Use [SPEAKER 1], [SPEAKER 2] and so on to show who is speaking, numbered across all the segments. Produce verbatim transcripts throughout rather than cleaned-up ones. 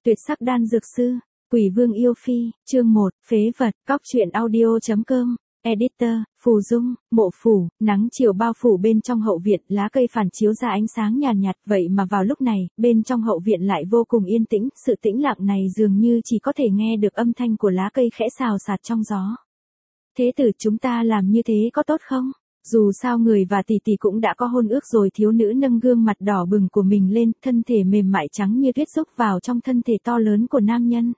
[SPEAKER 1] Tuyệt sắc đan dược sư, Quỷ vương yêu phi, chương một, phế vật, cóc truyện audio.com, editor, Phù Dung, Mộ Phủ, nắng chiều bao phủ bên trong hậu viện, lá cây phản chiếu ra ánh sáng nhàn nhạt, vậy mà vào lúc này, bên trong hậu viện lại vô cùng yên tĩnh, sự tĩnh lặng này dường như chỉ có thể nghe được âm thanh của lá cây khẽ xào xạc trong gió. Thế tử, chúng ta làm như thế có tốt không? Dù sao người và tỷ tỷ cũng đã có hôn ước rồi. Thiếu nữ nâng gương mặt đỏ bừng của mình lên, thân thể mềm mại trắng như tuyết rúc vào trong thân thể to lớn của nam nhân.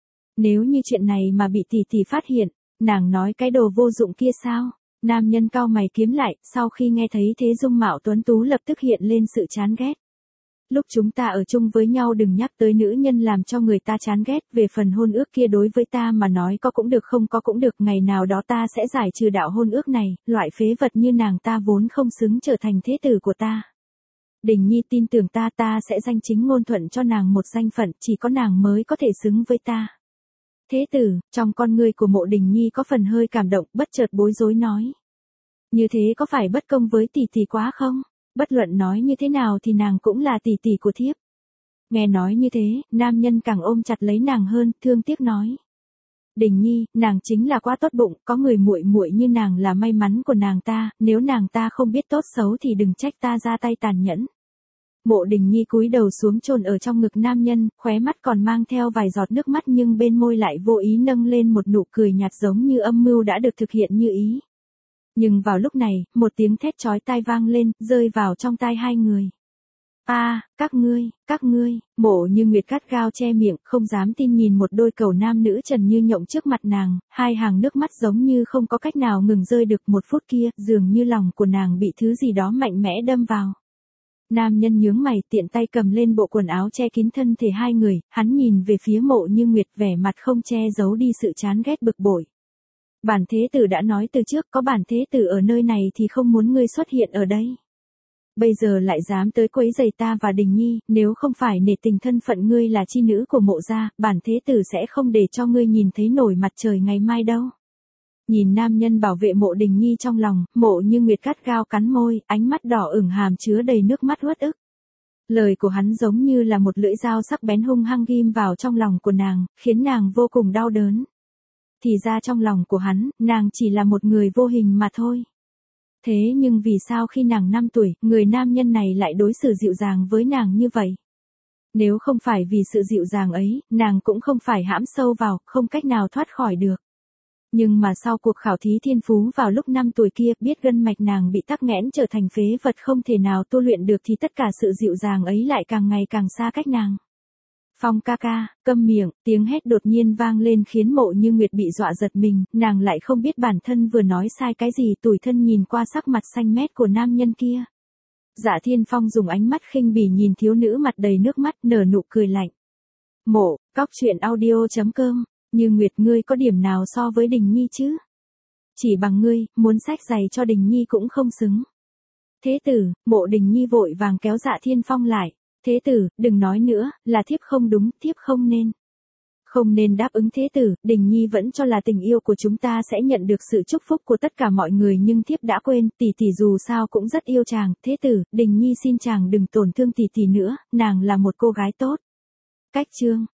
[SPEAKER 1] Nếu như chuyện này mà bị tỷ tỷ phát hiện, nàng nói cái đồ vô dụng kia sao? Nam nhân cau mày kiếm lại, sau khi nghe thấy thế dung mạo tuấn tú lập tức hiện lên sự chán ghét. Lúc chúng ta ở chung với nhau đừng nhắc tới nữ nhân làm cho người ta chán ghét, về phần hôn ước kia đối với ta mà nói có cũng được không có cũng được, ngày nào đó ta sẽ giải trừ đạo hôn ước này, loại phế vật như nàng ta vốn không xứng trở thành thế tử của ta. Đình Nhi tin tưởng ta, ta sẽ danh chính ngôn thuận cho nàng một danh phận, chỉ có nàng mới có thể xứng với ta. Thế tử, trong con ngươi của Mộ Đình Nhi có phần hơi cảm động, bất chợt bối rối nói. Như thế có phải bất công với tỷ tỷ quá không? Bất luận nói như thế nào thì nàng cũng là tỷ tỷ của thiếp. Nghe nói như thế, nam nhân càng ôm chặt lấy nàng hơn, thương tiếc nói. Đình Nhi, nàng chính là quá tốt bụng, có người muội muội như nàng là may mắn của nàng ta, nếu nàng ta không biết tốt xấu thì đừng trách ta ra tay tàn nhẫn. Mộ Đình Nhi cúi đầu xuống chôn ở trong ngực nam nhân, khóe mắt còn mang theo vài giọt nước mắt nhưng bên môi lại vô ý nâng lên một nụ cười nhạt giống như âm mưu đã được thực hiện như ý. Nhưng vào lúc này, một tiếng thét chói tai vang lên, rơi vào trong tai hai người. A, à, các ngươi, các ngươi, Mộ Như Nguyệt gắt gao che miệng, không dám tin nhìn một đôi cầu nam nữ trần như nhộng trước mặt nàng, hai hàng nước mắt giống như không có cách nào ngừng rơi được. Một phút kia, dường như lòng của nàng bị thứ gì đó mạnh mẽ đâm vào. Nam nhân nhướng mày, tiện tay cầm lên bộ quần áo che kín thân thể hai người, hắn nhìn về phía Mộ Như Nguyệt, vẻ mặt không che giấu đi sự chán ghét bực bội. Bản thế tử đã nói từ trước, có bản thế tử ở nơi này thì không muốn ngươi xuất hiện ở đây. Bây giờ lại dám tới quấy rầy ta và Đình Nhi, nếu không phải nể tình thân phận ngươi là chi nữ của Mộ gia, bản thế tử sẽ không để cho ngươi nhìn thấy nổi mặt trời ngày mai đâu. Nhìn nam nhân bảo vệ Mộ Đình Nhi trong lòng, Mộ Như Nguyệt gắt gao cắn môi, ánh mắt đỏ ửng hàm chứa đầy nước mắt uất ức. Lời của hắn giống như là một lưỡi dao sắc bén hung hăng ghim vào trong lòng của nàng, khiến nàng vô cùng đau đớn. Thì ra trong lòng của hắn, nàng chỉ là một người vô hình mà thôi. Thế nhưng vì sao khi nàng năm tuổi, người nam nhân này lại đối xử dịu dàng với nàng như vậy? Nếu không phải vì sự dịu dàng ấy, nàng cũng không phải hãm sâu vào, không cách nào thoát khỏi được. Nhưng mà sau cuộc khảo thí thiên phú vào lúc năm tuổi kia, biết gân mạch nàng bị tắc nghẽn trở thành phế vật không thể nào tu luyện được thì tất cả sự dịu dàng ấy lại càng ngày càng xa cách nàng. Phong ca ca, câm miệng, tiếng hét đột nhiên vang lên khiến Mộ Như Nguyệt bị dọa giật mình, nàng lại không biết bản thân vừa nói sai cái gì, tủi thân nhìn qua sắc mặt xanh mét của nam nhân kia. Dạ Thiên Phong dùng ánh mắt khinh bỉ nhìn thiếu nữ mặt đầy nước mắt, nở nụ cười lạnh. Mộ, cóc truyện audio.com, Như Nguyệt, ngươi có điểm nào so với Đình Nhi chứ? Chỉ bằng ngươi, muốn xách giày cho Đình Nhi cũng không xứng. Thế tử, Mộ Đình Nhi vội vàng kéo Dạ Thiên Phong lại. Thế tử, đừng nói nữa, là thiếp không đúng, thiếp không nên. Không nên đáp ứng thế tử, Đình Nhi vẫn cho là tình yêu của chúng ta sẽ nhận được sự chúc phúc của tất cả mọi người nhưng thiếp đã quên, tỷ tỷ dù sao cũng rất yêu chàng, thế tử, Đình Nhi xin chàng đừng tổn thương tỷ tỷ nữa, nàng là một cô gái tốt. Cách chương.